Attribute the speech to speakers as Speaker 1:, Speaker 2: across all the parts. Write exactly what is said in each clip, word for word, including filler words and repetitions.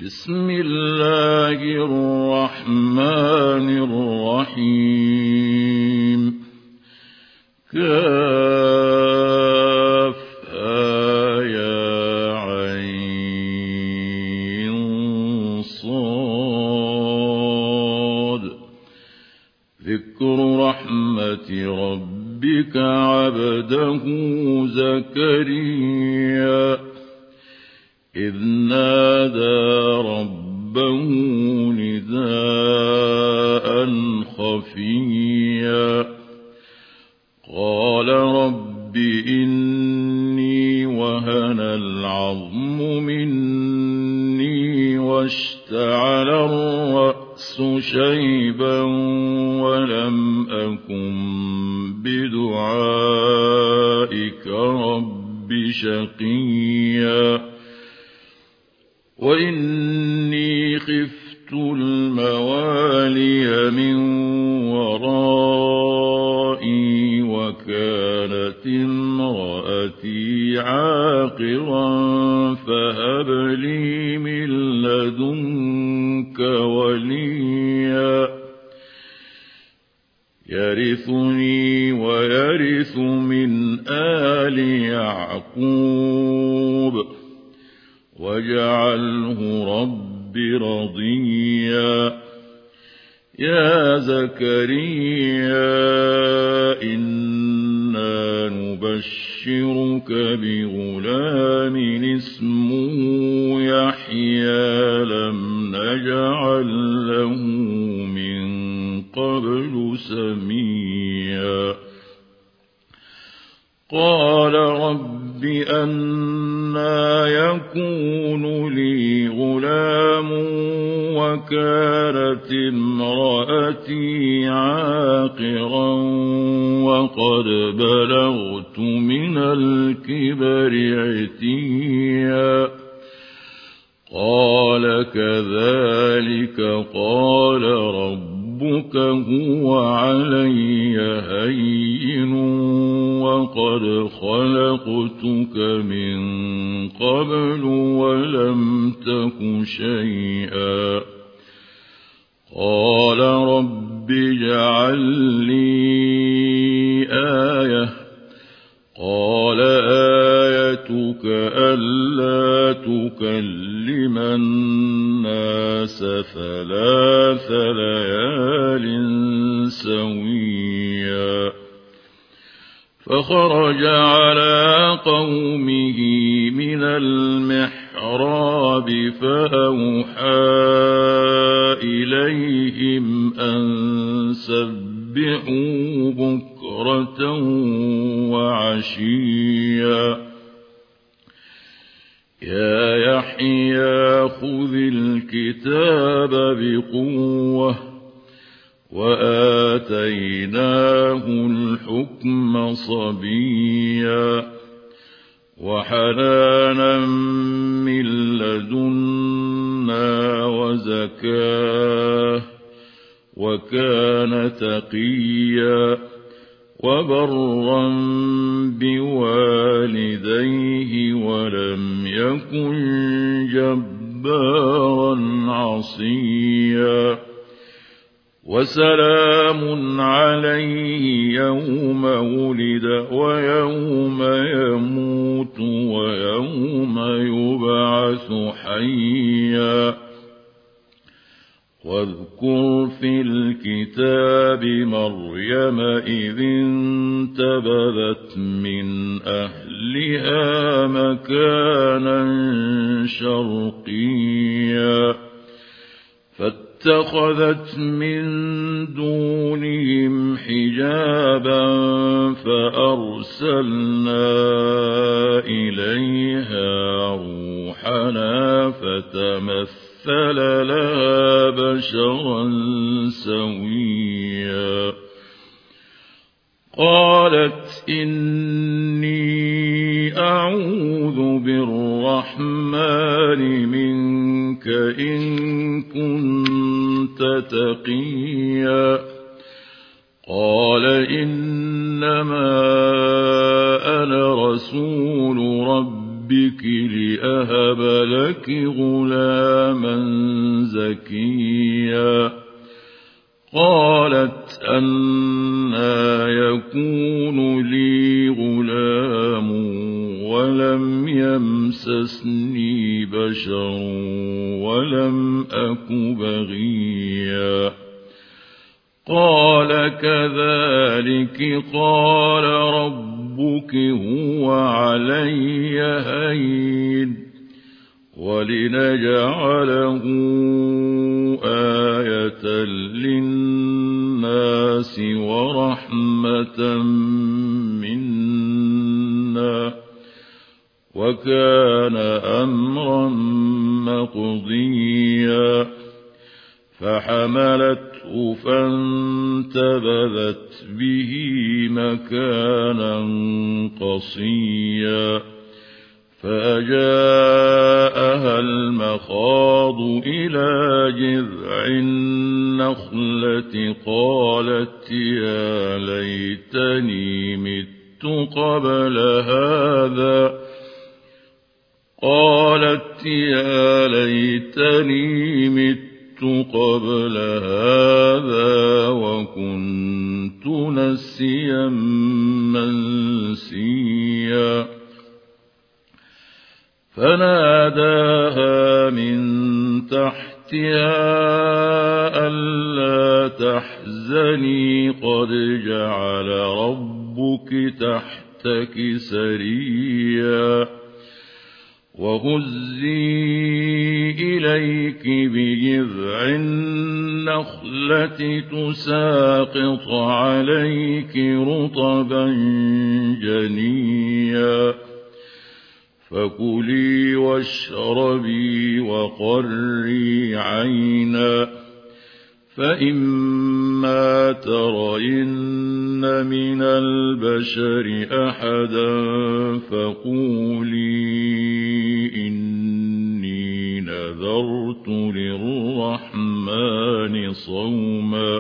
Speaker 1: بسم الله الرحمن الرحيم كافها يا عين صاد ذكر رحمة ربك عبده زكريا إذ نادى ربه نداء خفيا قال رب إني وهن العظم مني واشتعل الرأس شيبا ولم أكن بدعائك رب شقيا وإني خفت الموالي من ورائي وكانت امرأتي عاقرا فهب لي من لدنك وليا يرثني ويرث من آل يعقوب واجعله رب رضيا يا زكريا إنا نبشرك بغلام اسمه يحيى لم نجعل له من قبل سميا قال رب أنى يكون لي غلام وكانت امرأتي عاقرا وقد بلغت من الكبر عتيا قال كذلك قال ربك هو علي هين وقد خلقتك من قبل ولم تك شيئا قال رب اجعل لي آية قال آيتك ألا تكلم الناس ثلاث ليال سويا فخرج على قومه من المحراب فأوحى إليهم أن سبحوا بكرة وعشيا يا يحيى خذ الكتاب بقوة وآتيناه الحكم صبيا وحنانا من لدنا وزكاه وكان تقيا وبرا بوالديه ولم يكن جبارا عصيا وسلام عليه يوم ولد ويوم يموت ويوم يبعث حيا واذكر في الكتاب مريم إذ انتبذت من أهلها مكانا شرقيا فاتخذت من دونهم حجابا فأرسلنا إليها روحنا فتمثل لها بشرا سويا قالت إني أعوذ بالرحمن منك إن كنت تقيا قال إنما أنا رسول ربك ربك لأهب لك غلاما زكيا قالت أنى يكون لي غلام ولم يمسسني بشر ولم أك بغيا قال كذلك قال ربك هو علي هين ولنجعله آية للناس ورحمة منا وكان أمرا مقضيا فحملته فانتبذت به مكانا قصيا فأجاءها المخاض إلى جذع النخلة قالت يا ليتني مت قبل هذا قالت يا ليتني مت قبل هذا وكنت نسيا منسيا فناداها من تحتها ألا تحزني قد جعل ربك تحتك سريا وهزي إليك بجذع النخلة تساقط عليك رطبا جنيا فكلي واشربي وقري عينا فإما ترين من البشر أحدا فقولي إني نذرت للرحمن صوما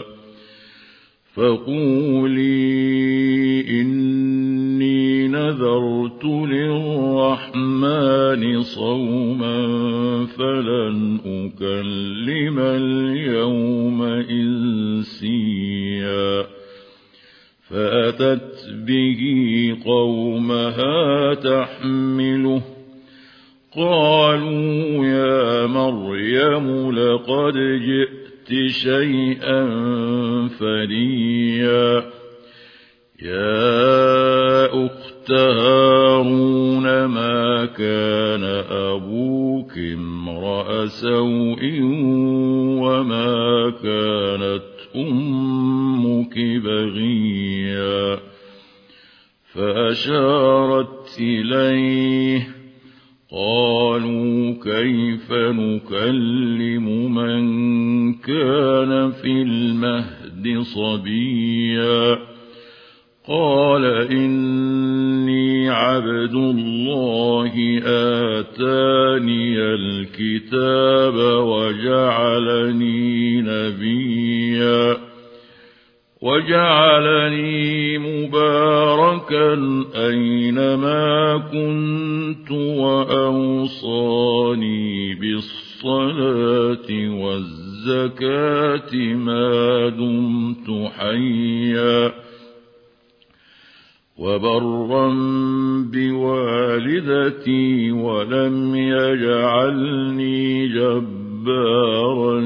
Speaker 1: فقولي إني نذرت للرحمن صوما فلن أكلم اليوم إنسيا فأتت به قومها تحمله قالوا يا مريم لقد جئت شيئا فريا يا أخت هارون ما كان أبوك امرأ سوء وما كانت أمك بغيا فأشارت إليه قالوا كيف نكلم من كان في المهد صبيا قال إني عبد الله آتاني الكتاب وجعلني نبيا وجعلني مباركا أينما كنت وأوصاني بالصلاة والزكاة ما دمت حيا وبرا بوالدتي ولم يجعلني جبارا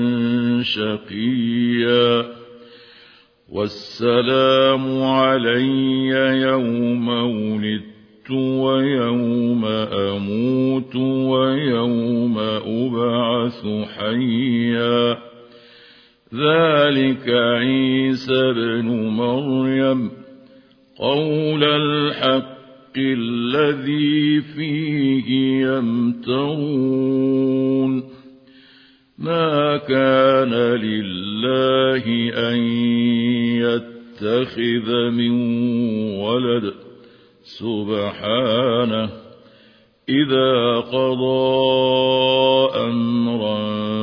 Speaker 1: شقيا والسلام علي يوم ولدت ويوم أموت ويوم أبعث حيا ذلك عيسى بن مريم قول الحق الذي فيه يمترون ما كان لله أن يتخذ من ولد سبحانه إذا قضى أمرا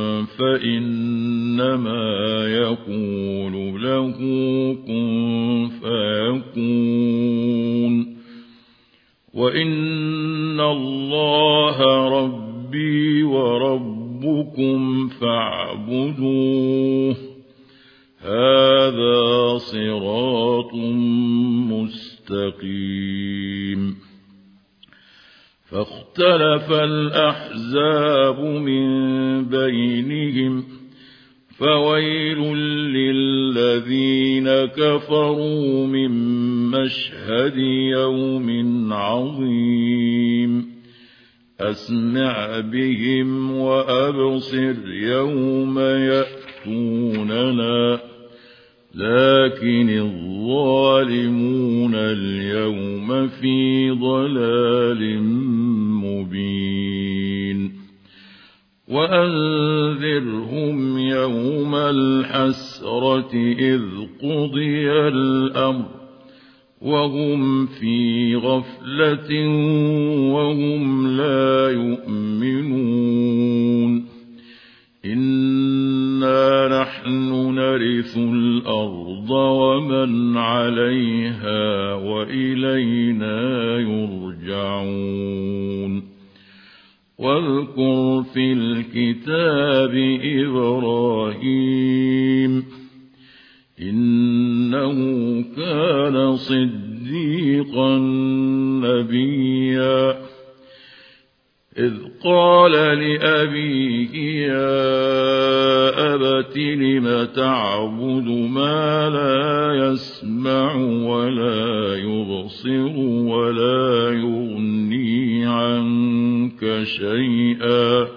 Speaker 1: فإنما يقول له كن فيكون وإن إن الله ربي وربكم فاعبدوه هذا صراط مستقيم. فاختلف الأحزاب من بينهم فويل للذين كفروا من مشهد يوم عظيم. أسمع بهم وأبصر يوم يأتوننا لكن الظالمون اليوم في ضلال مبين. وأنذرهم يوم الحسرة إذ قضي الأمر وهم في غفلة وهم لا يؤمنون. إنا نحن نرث الأرض ومن عليها وإلينا يرجعون. واذكر في الكتاب إبراهيم إنه كان صديقا نبيا إذ قال لأبيه يا أبت لم تعبد ما لا يسمع ولا يبصر ولا يغني عنك شيئا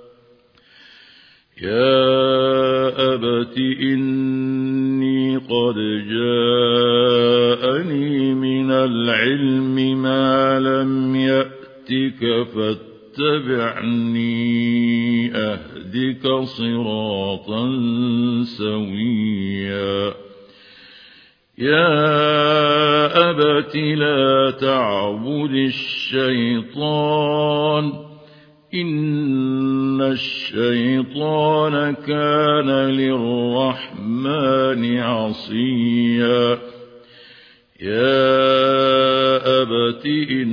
Speaker 1: يا أبت إني قد جاءني من العلم ما لم يأتك فاتبعني أهدك صراطا سويا. يا أبت لا تعبد الشيطان إن الشيطان كان للرحمن عصيا. يا أبت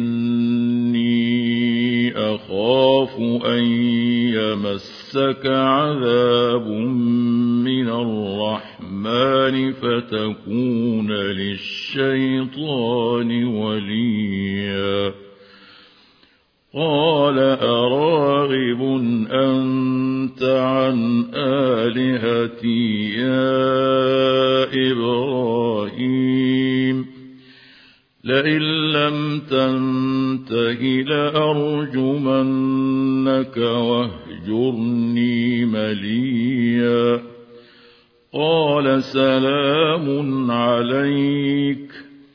Speaker 1: إني أخاف أن يمسك عذاب من الرحمن فتكون للشيطان وليا. قال أراغب أنت عن آلهتي يا إبراهيم لئن لم تنته لأرجمنك واهجرني مليا. قال سلام عليك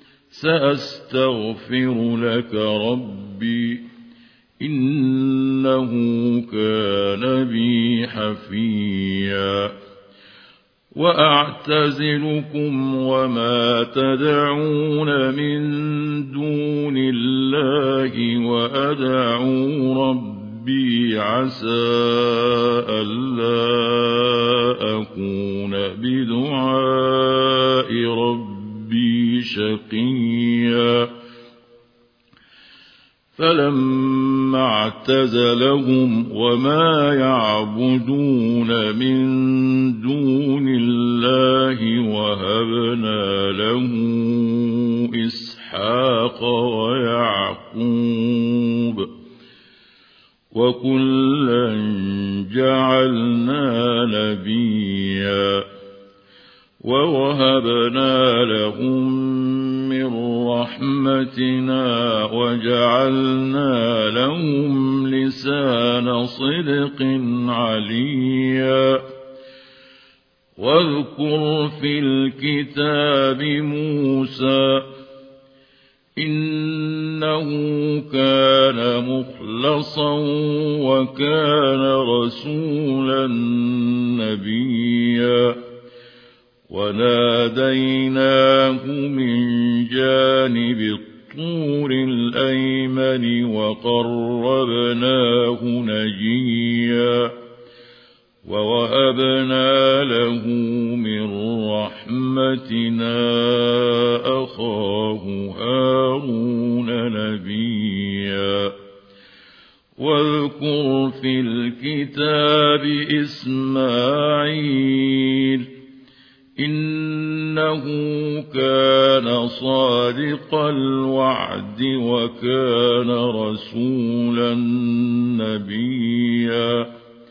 Speaker 1: سأستغفر لك ربي إنه كان بي حفيا. وأعتزلكم وما تدعون من دون الله وأدعو ربي عسى ألا أكون بدعاء ربي شقيا. فلما اعتزلهم وما يعبدون من دون الله وهبنا له إسحاق ويعقوب وكلا جعلنا نبيا. ووهبنا لهم من رحمتنا وجعلنا لهم لسان صدق عليا. واذكر في الكتاب موسى إنه كان مخلصا وكان رسولا نبيا. وناديناه من جانب الطور الأيمن وقربناه نجيا. ووهبنا له من رحمتنا أخاه هارون نبيا. واذكر في الكتاب إسماعيل إنه كان صادق الوعد وكان رسولا نبيا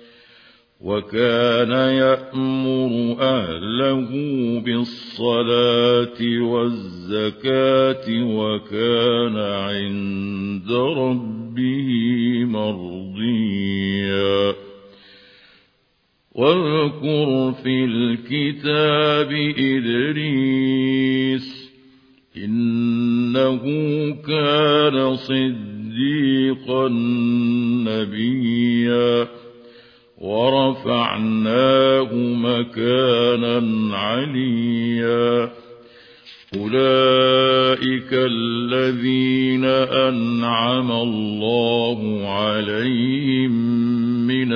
Speaker 1: وكان يأمر أهله بالصلاة والزكاة وكان عند ربه مرضيا واذكر في الكتاب إدريس إنه كان صديقا نبيا ورفعناه مكانا عليا أولئك الذين أنعم الله عليهم من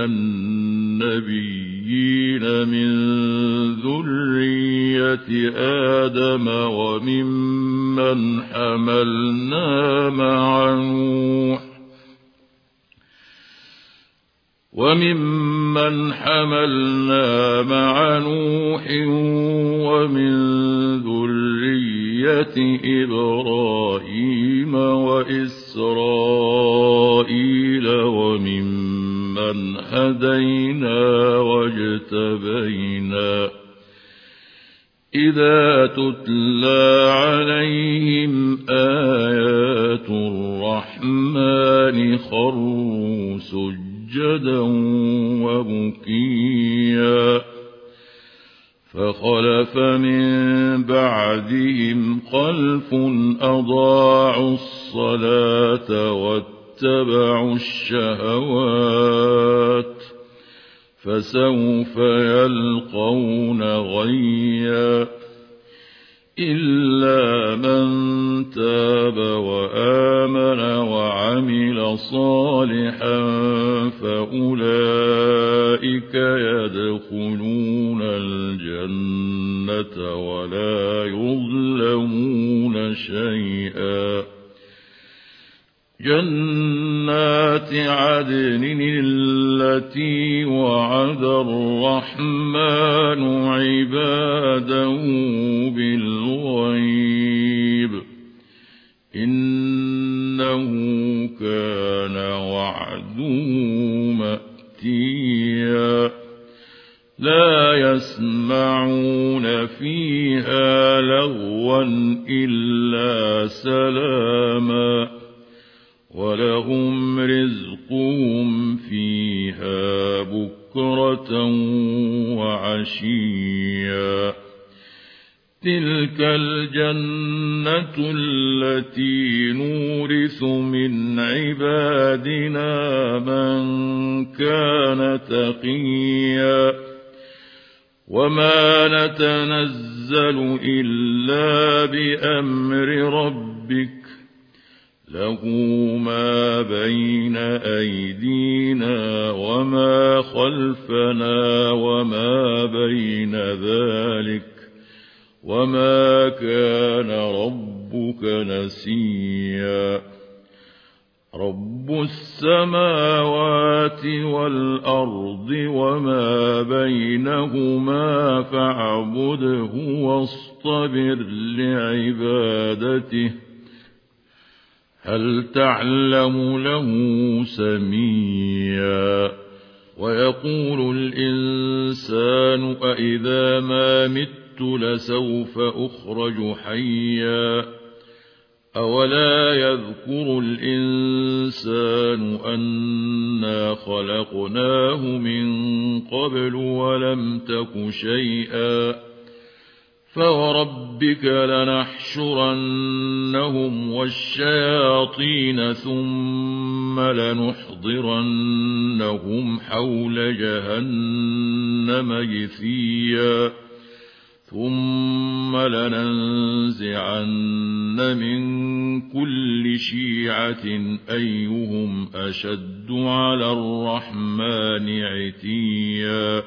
Speaker 1: النبيين من ذرية آدم وممن حملنا مع نوح وممن حملنا مع نوح ومن ذرية إبراهيم وإسرائيل وممن هدينا واجتبينا إذا تتلى عليهم آيات الرحمن خروا سجدا سجدا وبكيا فخلف من بعدهم خلف أضاعوا الصلاة واتبعوا الشهوات فسوف يلقون غيا إلا من تاب وآمن وعمل صالحا فأولئك يدخلون الجنة ولا يظلمون شيئا جنات عدن التي وعد الرحمن عباده بالغيب إنه كان وعده مأتيا لا يسمعون فيها لغوا إلا سلاما ولهم رزقهم فيها بكرة وعشيا تلك الجنة التي نورث من عبادنا من كان تقيا وما نتنزل إلا بأمر ربك له ما بين أيدينا وما خلفنا وما بين ذلك وما كان ربك نسيا رب السماوات والأرض وما بينهما فاعبده واصطبر لعبادته هل تعلم له سميا ويقول الإنسان أإذا ما مت لسوف أخرج حيا أولا يذكر الإنسان أنا خلقناه من قبل ولم تك شيئا فوربك لنحشرنهم والشياطين ثم لنحضرنهم حول جهنم جثيا ثم لننزعن من كل شيعة أيهم أشد على الرحمن عتيا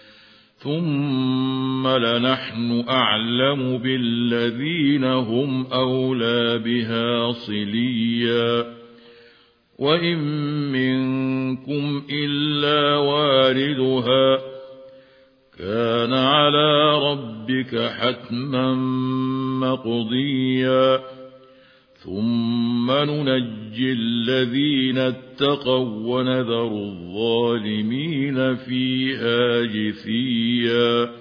Speaker 1: ثم لنحن أعلم بالذين هم أولى بها صليا وإن منكم إلا واردها كان على ربك حتما مقضيا ثم ننجي الذين اتقوا ونذر الظالمين فيها جثيا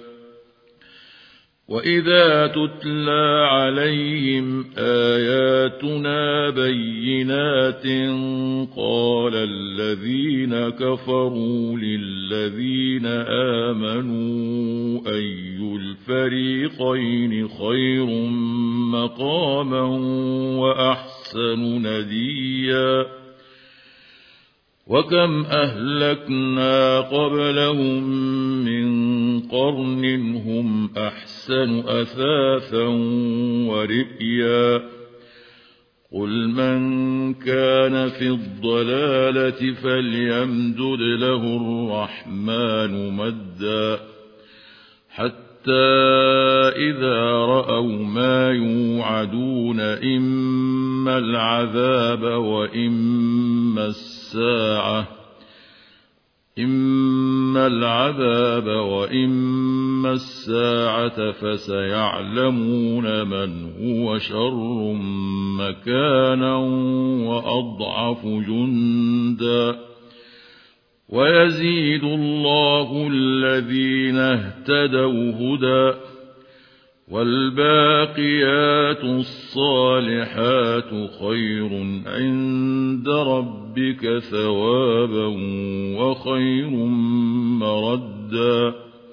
Speaker 1: وإذا تتلى عليهم آياتنا بينات قال الذين كفروا للذين آمنوا أي الفريقين خير مقاما وأحسن نديا وكم أهلكنا قبلهم من قرن هم أحسن أثاثا ورئيا قل من كان في الضلالة فليمدد له الرحمن مدا حتى إذا رأوا ما يوعدون إما العذاب وإما الساعة إما العذاب وإما الساعة فسيعلمون من هو شر مكانا وأضعف جندا ويزيد الله الذين اهتدوا هدى والباقيات الصالحات خير عند ربك ثوابا وخير مردا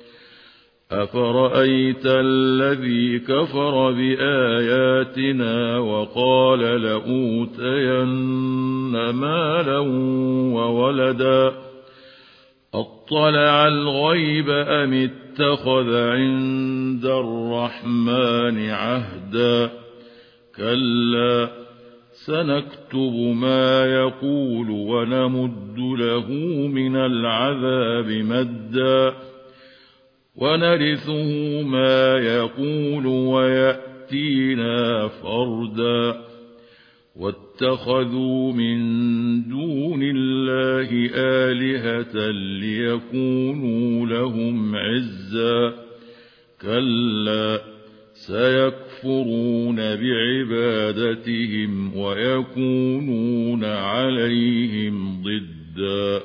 Speaker 1: أفرأيت الذي كفر بآياتنا وقال لأوتين مالا وولدا أطلع الغيب أم اتخذ عند الرحمن عهدا كلا سنكتب ما يقول ونمد له من العذاب مدا ونرثه ما يقول ويأتينا فردا واتخذوا من دون الله آلهة ليكونوا لهم عزا كلا سيكفرون بعبادتهم ويكونون عليهم ضدا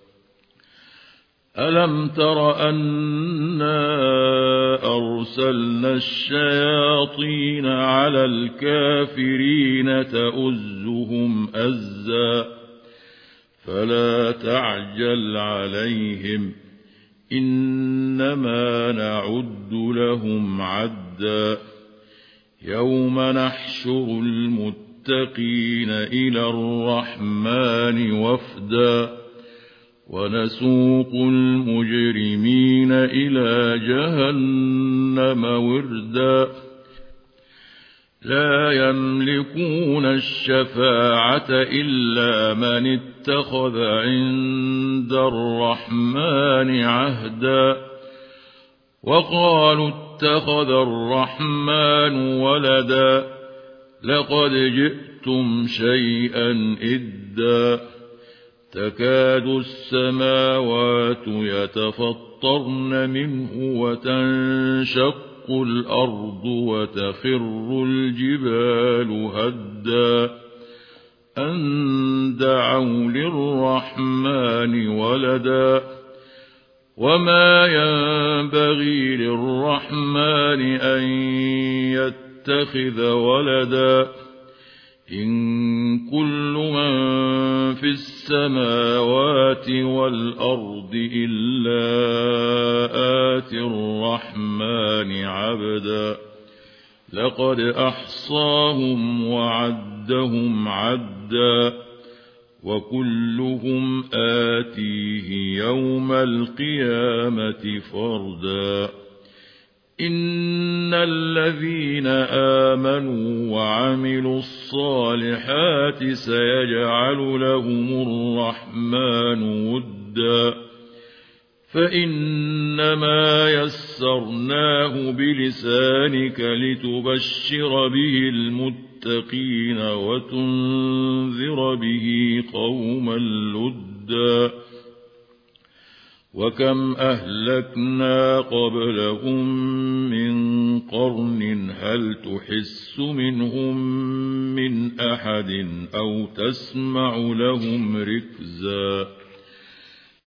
Speaker 1: ألم تر أنا أرسلنا الشياطين على الكافرين تؤزهم أزا فلا تعجل عليهم إنما نعد لهم عدا يوم نحشر المتقين إلى الرحمن وفدا ونسوق المجرمين إلى جهنم وردا لا يملكون الشفاعة إلا من اتخذ عند الرحمن عهدا وقالوا اتخذ الرحمن ولدا لقد جئتم شيئا إدا تكاد السماوات يتفطرن منه وتنشق الأرض وتخر الجبال هدا أن دعوا للرحمن ولدا وما ينبغي للرحمن أن يتخذ ولدا إن كل من في السماوات والأرض إلا آتي الرحمن عبدا لقد أحصاهم وعدهم عدا وكلهم آتيه يوم القيامة فردا إن الذين آمنوا وعملوا الصالحات سيجعل لهم الرحمن ودا فإنما يسرناه بلسانك لتبشر به المتقين للمتقين وتنذر به قوما لدا وكم أهلكنا قبلهم من قرن هل تحس منهم من أحد أو تسمع لهم ركزا